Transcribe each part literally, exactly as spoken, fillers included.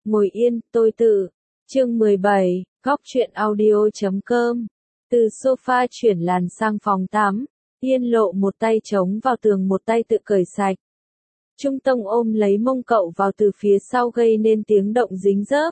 Ngồi yên, tôi tự. Chương mười bảy, góc truyện audio.com. Từ sofa chuyển làn sang phòng tắm, Yên Lộ một tay chống vào tường một tay tự cởi sạch. Trung Tông ôm lấy mông cậu vào từ phía sau gây nên tiếng động dính dớp.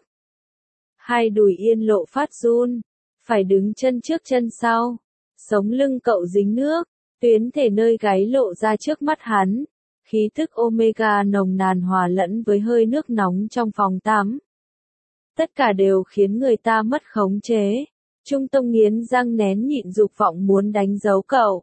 Hai đùi Yên Lộ phát run, phải đứng chân trước chân sau. Sống lưng cậu dính nước, tuyến thể nơi gáy lộ ra trước mắt hắn. Khí tức omega nồng nàn hòa lẫn với hơi nước nóng trong phòng tắm. Tất cả đều khiến người ta mất khống chế. Trung Tông nghiến răng nén nhịn dục vọng muốn đánh dấu cậu.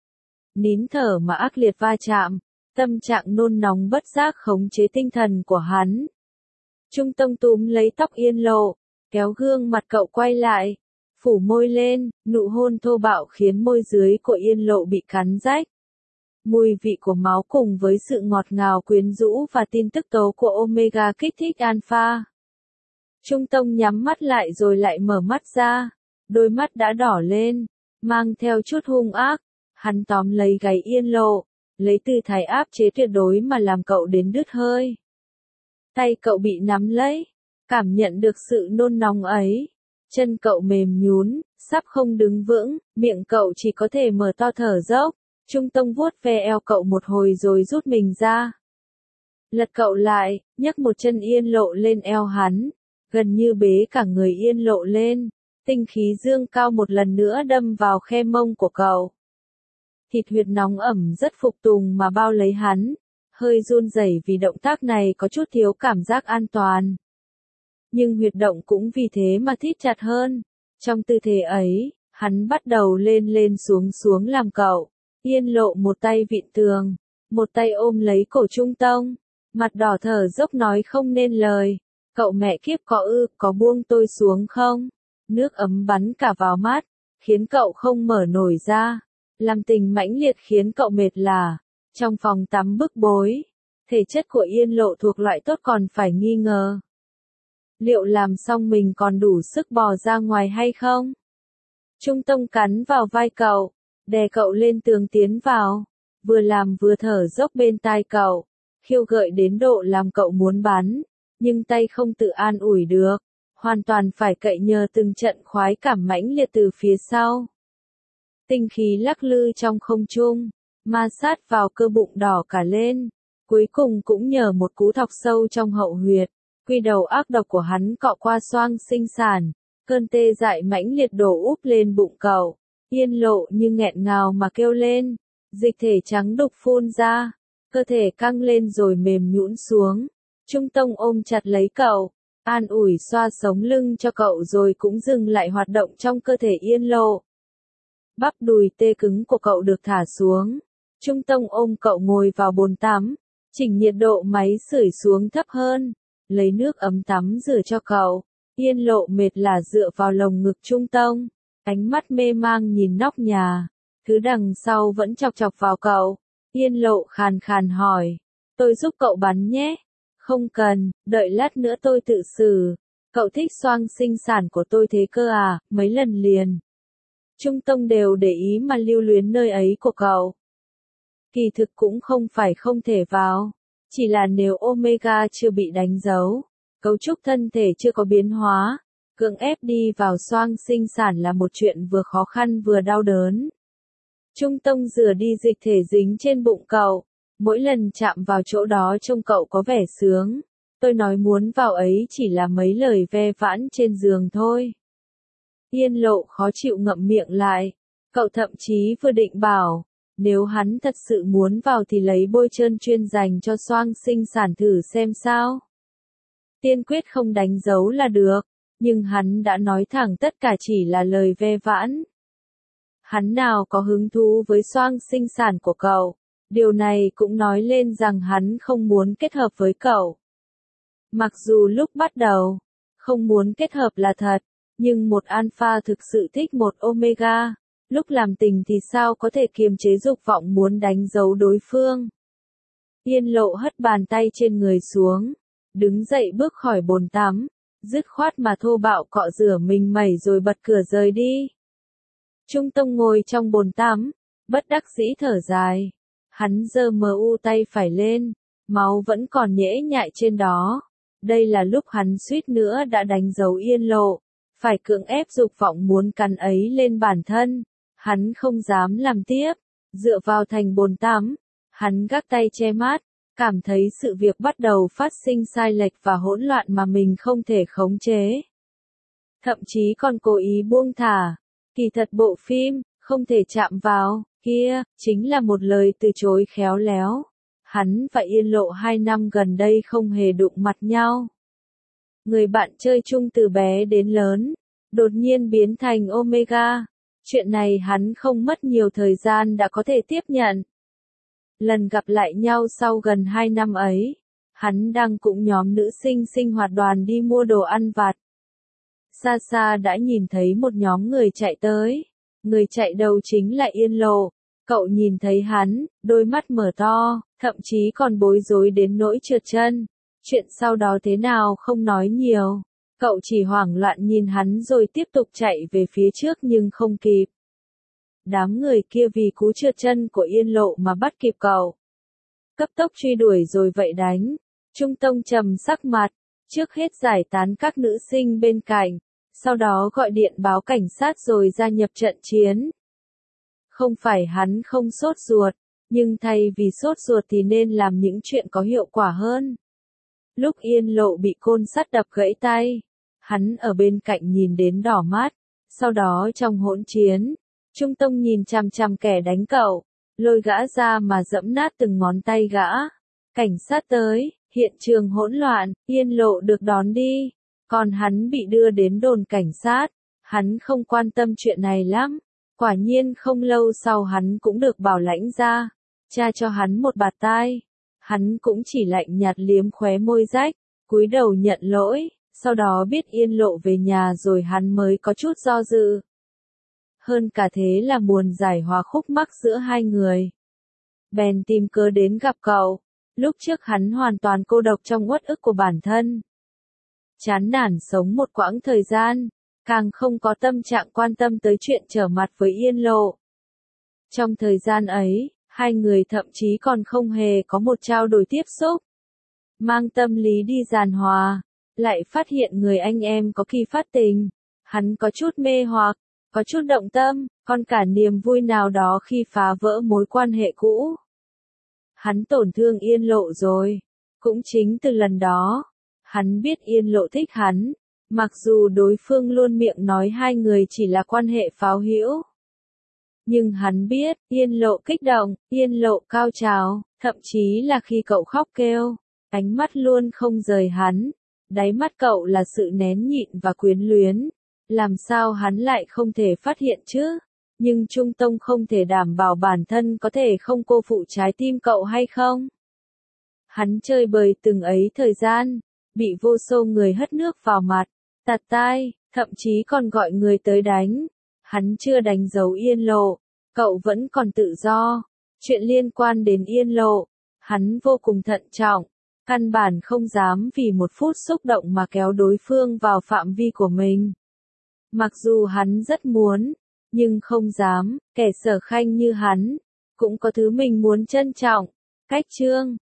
Nín thở mà ác liệt va chạm, tâm trạng nôn nóng bất giác khống chế tinh thần của hắn. Trung Tông túm lấy tóc Yên Lộ, kéo gương mặt cậu quay lại, phủ môi lên, nụ hôn thô bạo khiến môi dưới của Yên Lộ bị cắn rách. Mùi vị của máu cùng với sự ngọt ngào quyến rũ và tin tức tố của omega kích thích alpha. Trung Tông nhắm mắt lại rồi lại mở mắt ra, đôi mắt đã đỏ lên, mang theo chút hung ác. Hắn tóm lấy gáy Yên Lộ, lấy tư thái áp chế tuyệt đối mà làm cậu đến đứt hơi. Tay cậu bị nắm lấy, cảm nhận được sự nôn nóng ấy. Chân cậu mềm nhún, sắp không đứng vững, miệng cậu chỉ có thể mở to thở dốc. Trung Tông vuốt ve eo cậu một hồi rồi rút mình ra. Lật cậu lại, nhấc một chân Yên Lộ lên eo hắn, gần như bế cả người Yên Lộ lên. Tinh khí dương cao một lần nữa đâm vào khe mông của cậu. Thịt huyệt nóng ẩm rất phục tùng mà bao lấy hắn, hơi run rẩy vì động tác này có chút thiếu cảm giác an toàn. Nhưng huyệt động cũng vì thế mà thít chặt hơn. Trong tư thế ấy, hắn bắt đầu lên lên xuống xuống làm cậu. Yên Lộ một tay vịn tường, một tay ôm lấy cổ Trung Tông, mặt đỏ thở dốc nói không nên lời. Cậu mẹ kiếp có ư, có buông tôi xuống không? Nước ấm bắn cả vào mắt, khiến cậu không mở nổi ra. Làm tình mãnh liệt khiến cậu mệt lả. Trong phòng tắm bức bối, thể chất của Yên Lộ thuộc loại tốt còn phải nghi ngờ. Liệu làm xong mình còn đủ sức bò ra ngoài hay không? Trung Tông cắn vào vai cậu, đè cậu lên tường tiến vào, vừa làm vừa thở dốc bên tai cậu, khiêu gợi đến độ làm cậu muốn bắn, nhưng tay không tự an ủi được, hoàn toàn phải cậy nhờ từng trận khoái cảm mãnh liệt từ phía sau. Tinh khí lắc lư trong không trung, ma sát vào cơ bụng đỏ cả lên, cuối cùng cũng nhờ một cú thọc sâu trong hậu huyệt, quy đầu ác độc của hắn cọ qua xoang sinh sản, cơn tê dại mãnh liệt đổ úp lên bụng cậu. Yên Lộ như nghẹn ngào mà kêu lên, dịch thể trắng đục phun ra, cơ thể căng lên rồi mềm nhũn xuống. Trung Tông ôm chặt lấy cậu, an ủi xoa sống lưng cho cậu rồi cũng dừng lại hoạt động trong cơ thể Yên Lộ. Bắp đùi tê cứng của cậu được thả xuống. Trung Tông ôm cậu ngồi vào bồn tắm, chỉnh nhiệt độ máy sưởi xuống thấp hơn, lấy nước ấm tắm rửa cho cậu. Yên Lộ mệt là dựa vào lồng ngực Trung Tông, ánh mắt mê mang nhìn nóc nhà, thứ đằng sau vẫn chọc chọc vào cậu. Yên Lộ khàn khàn hỏi, tôi giúp cậu bắn nhé. Không cần, đợi lát nữa tôi tự xử. Cậu thích xoang sinh sản của tôi thế cơ à, mấy lần liền. Trung Tông đều để ý mà lưu luyến nơi ấy của cậu. Kỳ thực cũng không phải không thể vào, chỉ là nếu omega chưa bị đánh dấu, cấu trúc thân thể chưa có biến hóa, cưỡng ép đi vào xoang sinh sản là một chuyện vừa khó khăn vừa đau đớn. Trung Tông rửa đi dịch thể dính trên bụng cậu, mỗi lần chạm vào chỗ đó trông cậu có vẻ sướng. Tôi nói muốn vào ấy chỉ là mấy lời ve vãn trên giường thôi. Yên Lộ khó chịu ngậm miệng lại, cậu thậm chí vừa định bảo, nếu hắn thật sự muốn vào thì lấy bôi trơn chuyên dành cho xoang sinh sản thử xem sao. Tiên quyết không đánh dấu là được, nhưng hắn đã nói thẳng tất cả chỉ là lời ve vãn. Hắn nào có hứng thú với xoang sinh sản của cậu, điều này cũng nói lên rằng hắn không muốn kết hợp với cậu. Mặc dù lúc bắt đầu, không muốn kết hợp là thật, nhưng một alpha thực sự thích một omega, lúc làm tình thì sao có thể kiềm chế dục vọng muốn đánh dấu đối phương. Yên Lộ hất bàn tay trên người xuống, đứng dậy bước khỏi bồn tắm, dứt khoát mà thô bạo cọ rửa mình mẩy rồi bật cửa rời đi. Trung Tông ngồi trong bồn tắm, bất đắc dĩ thở dài. Hắn giơ mờ u tay phải lên, máu vẫn còn nhễ nhại trên đó. Đây là lúc hắn suýt nữa đã đánh dấu Yên Lộ, phải cưỡng ép dục vọng muốn cắn ấy lên bản thân. Hắn không dám làm tiếp, dựa vào thành bồn tắm, hắn gác tay che mắt, cảm thấy sự việc bắt đầu phát sinh sai lệch và hỗn loạn mà mình không thể khống chế. Thậm chí còn cố ý buông thả. Kỳ thật bộ phim, không thể chạm vào, kia, chính là một lời từ chối khéo léo. Hắn và Yên Lộ hai năm gần đây không hề đụng mặt nhau. Người bạn chơi chung từ bé đến lớn, đột nhiên biến thành Omega. Chuyện này hắn không mất nhiều thời gian đã có thể tiếp nhận. Lần gặp lại nhau sau gần hai năm ấy, hắn đang cùng nhóm nữ sinh sinh hoạt đoàn đi mua đồ ăn vặt. Xa xa đã nhìn thấy một nhóm người chạy tới. Người chạy đầu chính là Yên Lộ. Cậu nhìn thấy hắn, đôi mắt mở to, thậm chí còn bối rối đến nỗi trượt chân. Chuyện sau đó thế nào không nói nhiều. Cậu chỉ hoảng loạn nhìn hắn rồi tiếp tục chạy về phía trước nhưng không kịp. Đám người kia vì cú trượt chân của Yên Lộ mà bắt kịp cậu. Cấp tốc truy đuổi rồi vậy đánh. Trung Tông trầm sắc mặt, trước hết giải tán các nữ sinh bên cạnh, sau đó gọi điện báo cảnh sát rồi gia nhập trận chiến. Không phải hắn không sốt ruột, nhưng thay vì sốt ruột thì nên làm những chuyện có hiệu quả hơn. Lúc Yên Lộ bị côn sắt đập gãy tay, hắn ở bên cạnh nhìn đến đỏ mắt, sau đó trong hỗn chiến, Trung Tông nhìn chằm chằm kẻ đánh cậu, lôi gã ra mà giẫm nát từng ngón tay gã. Cảnh sát tới, hiện trường hỗn loạn, Yên Lộ được đón đi, còn hắn bị đưa đến đồn cảnh sát. Hắn không quan tâm chuyện này lắm. Quả nhiên không lâu sau hắn cũng được bảo lãnh ra, cha cho hắn một bạt tai. Hắn cũng chỉ lạnh nhạt liếm khóe môi rách, cúi đầu nhận lỗi, sau đó biết Yên Lộ về nhà rồi hắn mới có chút do dự. Hơn cả thế là muốn giải hòa khúc mắc giữa hai người. Bèn tìm cớ đến gặp cậu. Lúc trước hắn hoàn toàn cô độc trong uất ức của bản thân. Chán nản sống một quãng thời gian, càng không có tâm trạng quan tâm tới chuyện trở mặt với Yên Lộ. Trong thời gian ấy, hai người thậm chí còn không hề có một trao đổi tiếp xúc. Mang tâm lý đi giàn hòa, lại phát hiện người anh em có khi phát tình. Hắn có chút mê hoặc, có chút động tâm, còn cả niềm vui nào đó khi phá vỡ mối quan hệ cũ. Hắn tổn thương Yên Lộ rồi. Cũng chính từ lần đó, hắn biết Yên Lộ thích hắn, mặc dù đối phương luôn miệng nói hai người chỉ là quan hệ pháo hữu. Nhưng hắn biết, Yên Lộ kích động, Yên Lộ cao trào, thậm chí là khi cậu khóc kêu, ánh mắt luôn không rời hắn. Đáy mắt cậu là sự nén nhịn và quyến luyến. Làm sao hắn lại không thể phát hiện chứ? Nhưng Trung Tông không thể đảm bảo bản thân có thể không cô phụ trái tim cậu hay không? Hắn chơi bời từng ấy thời gian, bị vô số người hất nước vào mặt, tạt tai, thậm chí còn gọi người tới đánh. Hắn chưa đánh dấu Yên Lộ, cậu vẫn còn tự do. Chuyện liên quan đến Yên Lộ, hắn vô cùng thận trọng, căn bản không dám vì một phút xúc động mà kéo đối phương vào phạm vi của mình. Mặc dù hắn rất muốn, nhưng không dám, kẻ sở khanh như hắn, cũng có thứ mình muốn trân trọng. Cách chương